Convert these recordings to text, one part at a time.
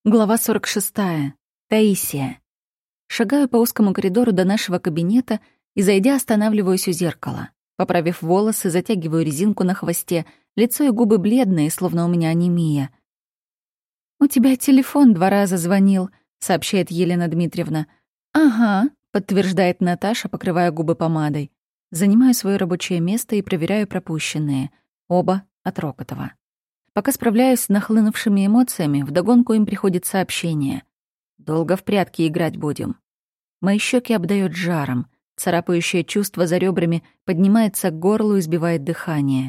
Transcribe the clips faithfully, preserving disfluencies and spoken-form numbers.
Глава сорок шестая. Таисия. Шагаю по узкому коридору до нашего кабинета и, зайдя, останавливаюсь у зеркала. Поправив волосы, затягиваю резинку на хвосте, лицо и губы бледные, словно у меня анемия. «У тебя телефон два раза звонил», — сообщает Елена Дмитриевна. «Ага», — подтверждает Наташа, покрывая губы помадой. Занимаю свое рабочее место и проверяю пропущенные. Оба от Рокотова. Пока справляюсь с нахлынувшими эмоциями, вдогонку им приходит сообщение. «Долго в прятки играть будем». Мои щеки обдает жаром. Царапающее чувство за ребрами поднимается к горлу и сбивает дыхание.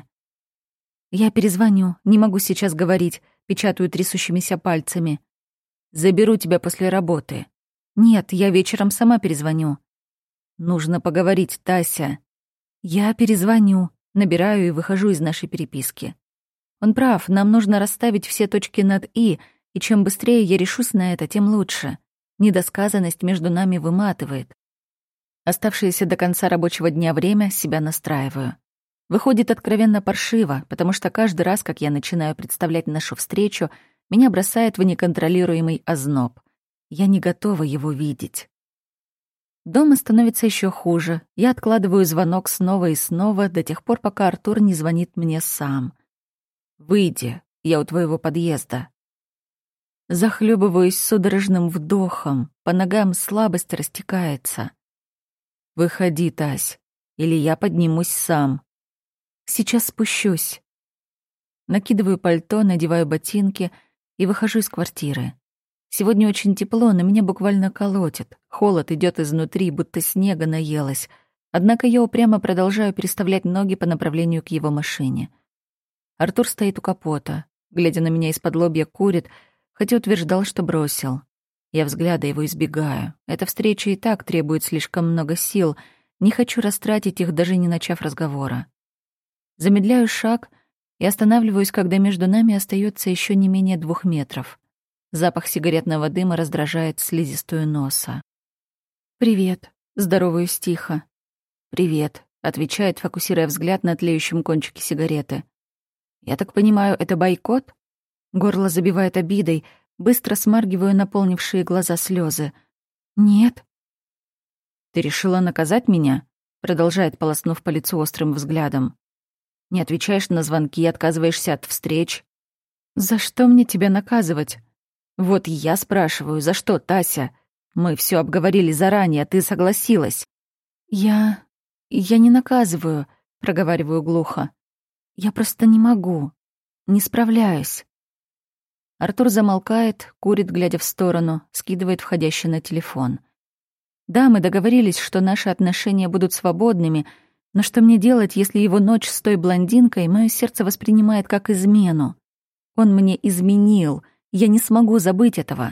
«Я перезвоню, не могу сейчас говорить», — печатаю трясущимися пальцами. «Заберу тебя после работы». «Нет, я вечером сама перезвоню». «Нужно поговорить, Тася». «Я перезвоню», набираю и выхожу из нашей переписки. Он прав, нам нужно расставить все точки над «и», и чем быстрее я решусь на это, тем лучше. Недосказанность между нами выматывает. Оставшееся до конца рабочего дня время себя настраиваю. Выходит откровенно паршиво, потому что каждый раз, как я начинаю представлять нашу встречу, меня бросает в неконтролируемый озноб. Я не готова его видеть. Дома становится еще хуже. Я откладываю звонок снова и снова до тех пор, пока Артур не звонит мне сам. «Выйди, я у твоего подъезда». Захлебываюсь судорожным вдохом, по ногам слабость растекается. «Выходи, Тась, или я поднимусь сам». «Сейчас спущусь». Накидываю пальто, надеваю ботинки и выхожу из квартиры. Сегодня очень тепло, но меня буквально колотит. Холод идет изнутри, будто снега наелось. Однако я упрямо продолжаю переставлять ноги по направлению к его машине. Артур стоит у капота, глядя на меня из-под лобья, курит, хотя утверждал, что бросил. Я взгляда его избегаю. Эта встреча и так требует слишком много сил. Не хочу растратить их, даже не начав разговора. Замедляю шаг и останавливаюсь, когда между нами остается еще не менее двух метров. Запах сигаретного дыма раздражает слизистую носа. «Привет», — здороваюсь тихо. «Привет», — отвечает, фокусируя взгляд на тлеющем кончике сигареты. «Я так понимаю, это бойкот?» Горло забивает обидой, быстро смаргиваю наполнившие глаза слезы. «Нет». «Ты решила наказать меня?» Продолжает, полоснув по лицу острым взглядом. «Не отвечаешь на звонки, отказываешься от встреч». «За что мне тебя наказывать?» «Вот я спрашиваю, за что, Тася? Мы все обговорили заранее, ты согласилась». «Я... я не наказываю», — проговариваю глухо. «Я просто не могу. Не справляюсь». Артур замолкает, курит, глядя в сторону, скидывает входящий на телефон. «Да, мы договорились, что наши отношения будут свободными, но что мне делать, если его ночь с той блондинкой мое сердце воспринимает как измену? Он мне изменил. Я не смогу забыть этого».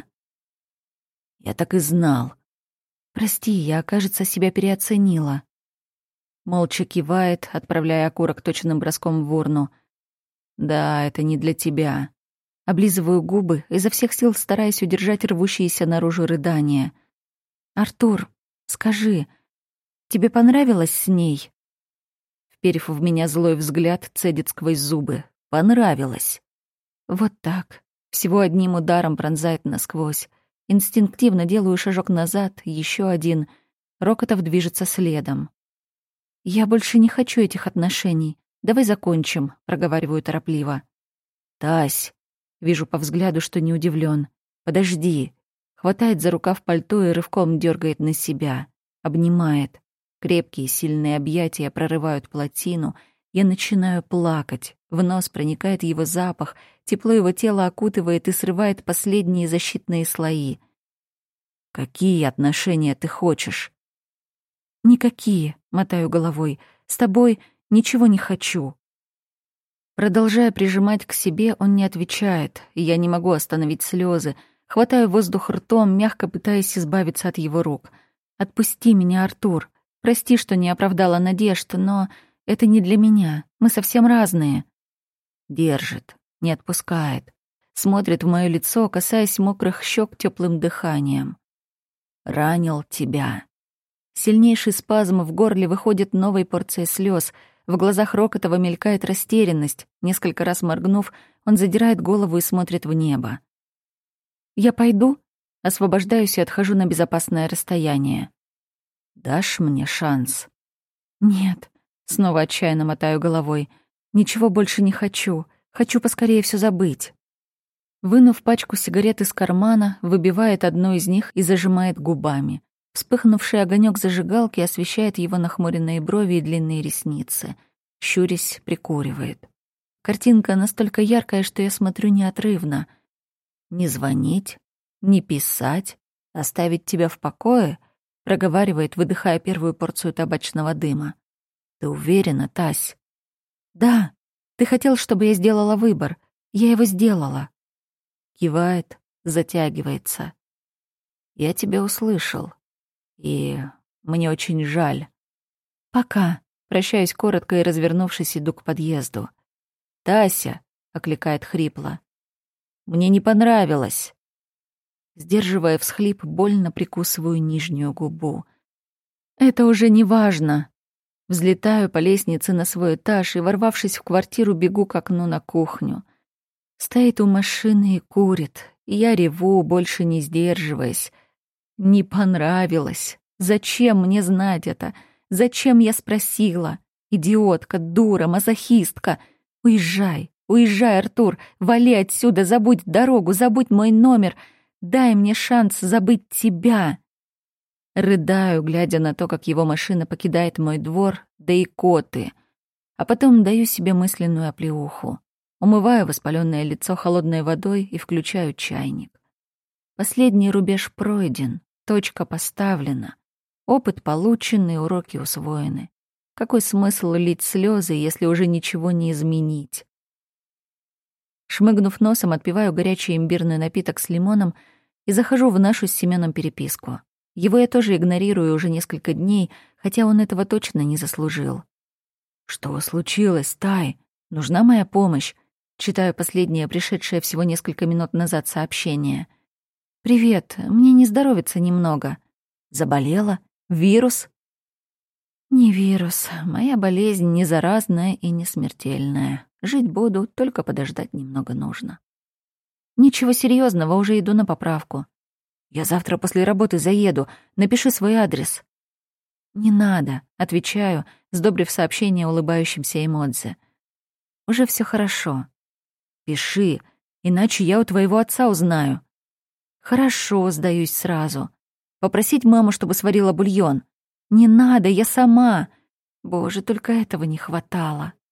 «Я так и знал». «Прости, я, кажется, себя переоценила». Молча кивает, отправляя окурок точным броском в урну. «Да, это не для тебя». Облизываю губы, изо всех сил стараясь удержать рвущиеся наружу рыдания. «Артур, скажи, тебе понравилось с ней?» Вперев в меня злой взгляд, цедит сквозь зубы. «Понравилось». Вот так. Всего одним ударом пронзает насквозь. Инстинктивно делаю шажок назад, еще один. Рокотов движется следом. «Я больше не хочу этих отношений. Давай закончим», — проговариваю торопливо. «Тась», — вижу по взгляду, что не удивлен. «Подожди». Хватает за рукав пальто и рывком дергает на себя. Обнимает. Крепкие, сильные объятия прорывают плотину. Я начинаю плакать. В нос проникает его запах. Тепло его тела окутывает и срывает последние защитные слои. «Какие отношения ты хочешь?» «Никакие», — мотаю головой. «С тобой ничего не хочу». Продолжая прижимать к себе, он не отвечает, и я не могу остановить слезы. Хватаю воздух ртом, мягко пытаясь избавиться от его рук. «Отпусти меня, Артур. Прости, что не оправдала надежд, но это не для меня. Мы совсем разные». Держит, не отпускает. Смотрит в моё лицо, касаясь мокрых щек теплым дыханием. «Ранил тебя». Сильнейший спазм в горле выходит новой порцией слез. В глазах Рокотова мелькает растерянность. Несколько раз моргнув, он задирает голову и смотрит в небо. Я пойду?» Освобождаюсь и отхожу на безопасное расстояние. «Дашь мне шанс?» «Нет», — снова отчаянно мотаю головой. «Ничего больше не хочу. Хочу поскорее все забыть». Вынув пачку сигарет из кармана, выбивает одну из них и зажимает губами. Вспыхнувший огонек зажигалки освещает его нахмуренные брови и длинные ресницы. Щурясь, прикуривает. Картинка настолько яркая, что я смотрю неотрывно. «Не звонить, не писать, оставить тебя в покое?» — проговаривает, выдыхая первую порцию табачного дыма. «Ты уверена, Тась?» «Да, ты хотел, чтобы я сделала выбор. Я его сделала». Кивает, затягивается. «Я тебя услышал. И мне очень жаль». «Пока». Прощаюсь коротко и, развернувшись, иду к подъезду. «Тася!» — окликает хрипло. «Мне не понравилось». Сдерживая всхлип, больно прикусываю нижнюю губу. «Это уже не важно». Взлетаю по лестнице на свой этаж и, ворвавшись в квартиру, бегу к окну на кухню. Стоит у машины и курит, и я реву, больше не сдерживаясь. Не понравилось. Зачем мне знать это? Зачем я спросила? Идиотка, дура, мазохистка. Уезжай, уезжай, Артур, вали отсюда, забудь дорогу, забудь мой номер. Дай мне шанс забыть тебя. Рыдаю, глядя на то, как его машина покидает мой двор, да и коты. А потом даю себе мысленную оплеуху. Умываю воспаленное лицо холодной водой и включаю чайник. Последний рубеж пройден, точка поставлена. Опыт получен и уроки усвоены. Какой смысл лить слезы, если уже ничего не изменить? Шмыгнув носом, отпиваю горячий имбирный напиток с лимоном и захожу в нашу с Семеном переписку. Его я тоже игнорирую уже несколько дней, хотя он этого точно не заслужил. «Что случилось, Тай? Нужна моя помощь?» Читаю последнее, пришедшее всего несколько минут назад сообщение. «Привет, мне не здоровится немного». «Заболела? Вирус?» «Не вирус. Моя болезнь не заразная и не смертельная. Жить буду, только подождать немного нужно». «Ничего серьезного, уже иду на поправку». «Я завтра после работы заеду. Напиши свой адрес». «Не надо», — отвечаю, сдобрив сообщение улыбающимся эмодзи. «Уже все хорошо». «Пиши, иначе я у твоего отца узнаю». «Хорошо, сдаюсь сразу. Попросить маму, чтобы сварила бульон». «Не надо, я сама». Боже, только этого не хватало.